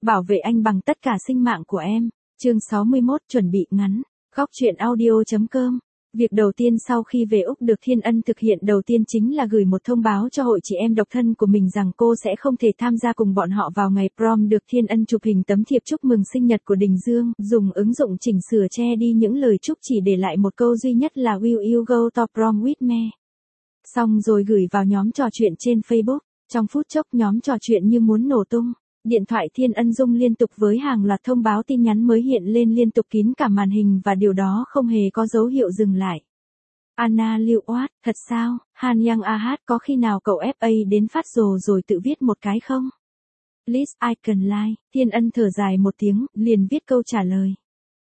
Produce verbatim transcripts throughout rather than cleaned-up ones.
Bảo vệ anh bằng tất cả sinh mạng của em. Chương sáu mươi mốt chuẩn bị ngắn. Góc truyện audio chấm com. Việc đầu tiên sau khi về Úc được Thiên Ân thực hiện đầu tiên chính là gửi một thông báo cho hội chị em độc thân của mình rằng cô sẽ không thể tham gia cùng bọn họ vào ngày prom. Được Thiên Ân chụp hình tấm thiệp chúc mừng sinh nhật của Đình Dương, dùng ứng dụng chỉnh sửa che đi những lời chúc, chỉ để lại một câu duy nhất là Will you go to prom with me? Xong rồi gửi vào nhóm trò chuyện trên Facebook. Trong phút chốc nhóm trò chuyện như muốn nổ tung. Điện thoại Thiên Ân rung liên tục với hàng loạt thông báo tin nhắn mới hiện lên liên tục kín cả màn hình, và điều đó không hề có dấu hiệu dừng lại. Anna Lưu Oát, thật sao, Han Yang Ahad, có khi nào cậu ép a đến phát rồ rồi tự viết một cái không? Liz Icon Line, Thiên Ân thở dài một tiếng, liền viết câu trả lời.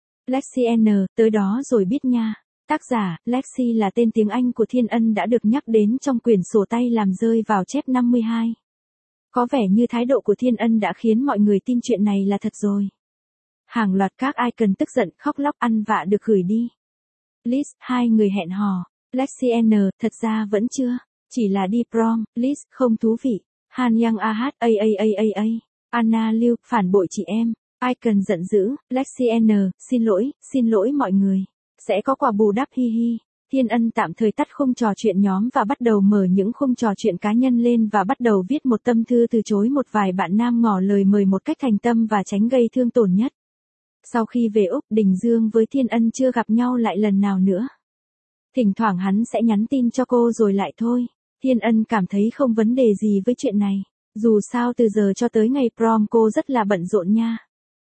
Lexi N, tới đó rồi biết nha. Tác giả, Lexi là tên tiếng Anh của Thiên Ân đã được nhắc đến trong quyển sổ tay làm rơi vào chép năm mươi hai. Có vẻ như thái độ của Thiên Ân đã khiến mọi người tin chuyện này là thật rồi. Hàng loạt các icon tức giận, khóc lóc, ăn vạ được gửi đi. Liz, hai người hẹn hò. Lexi N, thật ra vẫn chưa. Chỉ là đi prom. Liz, không thú vị. Han Yang Ahad, a a a a a. Anna Lưu, phản bội chị em. Icon giận dữ. Lexi N, xin lỗi, xin lỗi mọi người. Sẽ có quà bù đắp, hi hi. Thiên Ân tạm thời tắt khung trò chuyện nhóm và bắt đầu mở những khung trò chuyện cá nhân lên, và bắt đầu viết một tâm thư từ chối một vài bạn nam ngỏ lời mời một cách thành tâm và tránh gây thương tổn nhất. Sau khi về Úc, Đình Dương với Thiên Ân chưa gặp nhau lại lần nào nữa. Thỉnh thoảng hắn sẽ nhắn tin cho cô rồi lại thôi. Thiên Ân cảm thấy không vấn đề gì với chuyện này. Dù sao từ giờ cho tới ngày prom cô rất là bận rộn nha.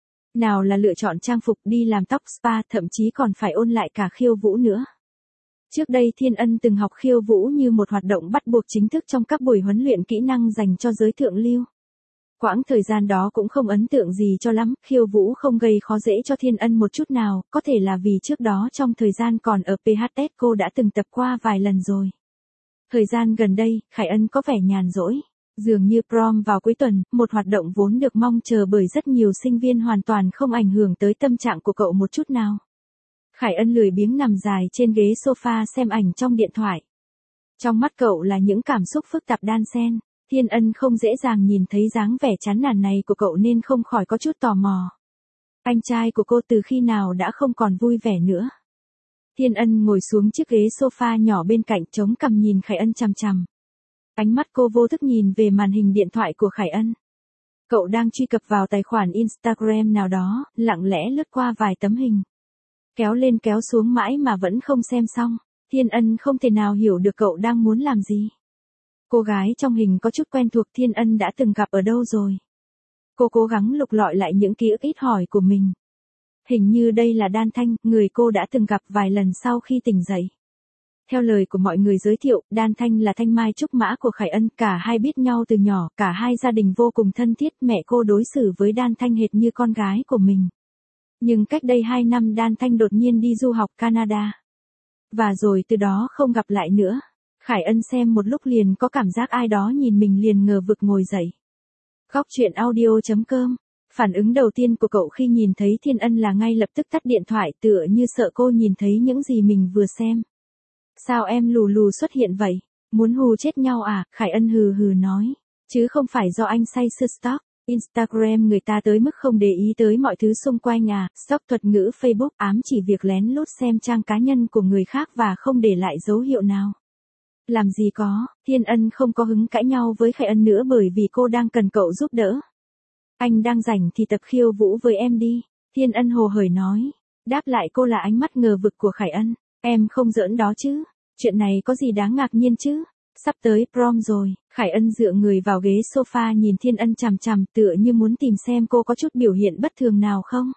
Nào là lựa chọn trang phục, đi làm tóc spa, thậm chí còn phải ôn lại cả khiêu vũ nữa. Trước đây Thiên Ân từng học khiêu vũ như một hoạt động bắt buộc chính thức trong các buổi huấn luyện kỹ năng dành cho giới thượng lưu. Quãng thời gian đó cũng không ấn tượng gì cho lắm, khiêu vũ không gây khó dễ cho Thiên Ân một chút nào, có thể là vì trước đó trong thời gian còn ở pê hát ét cô đã từng tập qua vài lần rồi. Thời gian gần đây, Khải Ân có vẻ nhàn rỗi. Dường như prom vào cuối tuần, một hoạt động vốn được mong chờ bởi rất nhiều sinh viên, hoàn toàn không ảnh hưởng tới tâm trạng của cậu một chút nào. Khải Ân lười biếng nằm dài trên ghế sofa xem ảnh trong điện thoại. Trong mắt cậu là những cảm xúc phức tạp đan xen. Thiên Ân không dễ dàng nhìn thấy dáng vẻ chán nản này của cậu nên không khỏi có chút tò mò. Anh trai của cô từ khi nào đã không còn vui vẻ nữa? Thiên Ân ngồi xuống chiếc ghế sofa nhỏ bên cạnh, chống cằm nhìn Khải Ân chằm chằm. Ánh mắt cô vô thức nhìn về màn hình điện thoại của Khải Ân. Cậu đang truy cập vào tài khoản Instagram nào đó, lặng lẽ lướt qua vài tấm hình. Kéo lên kéo xuống mãi mà vẫn không xem xong. Thiên Ân không thể nào hiểu được cậu đang muốn làm gì. Cô gái trong hình có chút quen thuộc, Thiên Ân đã từng gặp ở đâu rồi. Cô cố gắng lục lọi lại những ký ức ít hỏi của mình. Hình như đây là Đan Thanh, người cô đã từng gặp vài lần sau khi tỉnh dậy. Theo lời của mọi người giới thiệu, Đan Thanh là thanh mai trúc mã của Khải Ân, cả hai biết nhau từ nhỏ, cả hai gia đình vô cùng thân thiết, mẹ cô đối xử với Đan Thanh hệt như con gái của mình. Nhưng cách đây hai năm Đan Thanh đột nhiên đi du học Canada. Và rồi từ đó không gặp lại nữa. Khải Ân xem một lúc liền có cảm giác ai đó nhìn mình liền ngờ vực ngồi dậy. Góc truyện audio chấm com. Phản ứng đầu tiên của cậu khi nhìn thấy Thiên Ân là ngay lập tức tắt điện thoại, tựa như sợ cô nhìn thấy những gì mình vừa xem. Sao em lù lù xuất hiện vậy? Muốn hù chết nhau à? Khải Ân hừ hừ nói. Chứ không phải do anh say sưa stalk Instagram người ta tới mức không để ý tới mọi thứ xung quanh à? Stalk thuật ngữ Facebook ám chỉ việc lén lút xem trang cá nhân của người khác và không để lại dấu hiệu nào. Làm gì có, Thiên Ân không có hứng cãi nhau với Khải Ân nữa bởi vì cô đang cần cậu giúp đỡ. Anh đang rảnh thì tập khiêu vũ với em đi. Thiên Ân hồ hởi nói. Đáp lại cô là ánh mắt ngờ vực của Khải Ân. Em không giỡn đó chứ? Chuyện này có gì đáng ngạc nhiên chứ? Sắp tới prom rồi. Khải Ân dựa người vào ghế sofa nhìn Thiên Ân chằm chằm, tựa như muốn tìm xem cô có chút biểu hiện bất thường nào không.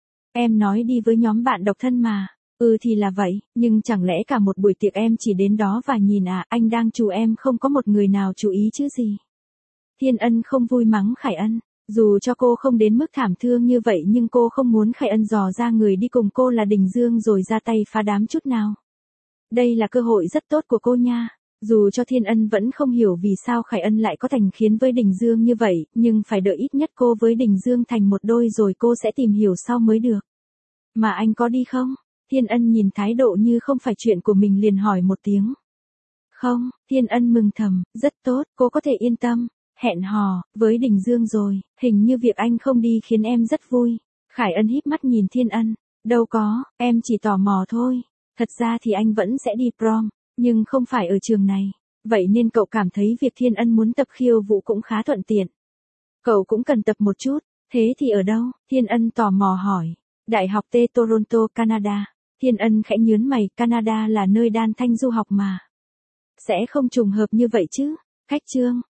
Em nói đi với nhóm bạn độc thân mà. Ừ thì là vậy, nhưng chẳng lẽ cả một buổi tiệc em chỉ đến đó và nhìn à? Anh đang chù em, không có một người nào chú ý chứ gì. Thiên Ân không vui mắng Khải Ân. Dù cho cô không đến mức thảm thương như vậy nhưng cô không muốn Khải Ân dò ra người đi cùng cô là Đình Dương rồi ra tay phá đám chút nào. Đây là cơ hội rất tốt của cô nha. Dù cho Thiên Ân vẫn không hiểu vì sao Khải Ân lại có thành khiến với Đình Dương như vậy, nhưng phải đợi ít nhất cô với Đình Dương thành một đôi rồi cô sẽ tìm hiểu sau mới được. Mà anh có đi không? Thiên Ân nhìn thái độ như không phải chuyện của mình liền hỏi một tiếng. Không, Thiên Ân mừng thầm, rất tốt, cô có thể yên tâm. Hẹn hò, với Đình Dương rồi, hình như việc anh không đi khiến em rất vui. Khải Ân híp mắt nhìn Thiên Ân, đâu có, em chỉ tò mò thôi. Thật ra thì anh vẫn sẽ đi prom, nhưng không phải ở trường này. Vậy nên cậu cảm thấy việc Thiên Ân muốn tập khiêu vũ cũng khá thuận tiện. Cậu cũng cần tập một chút, thế thì ở đâu? Thiên Ân tò mò hỏi. Đại học T Toronto, Canada. Thiên Ân khẽ nhướng mày, Canada là nơi Đan Thanh du học mà. Sẽ không trùng hợp như vậy chứ? Khách trương,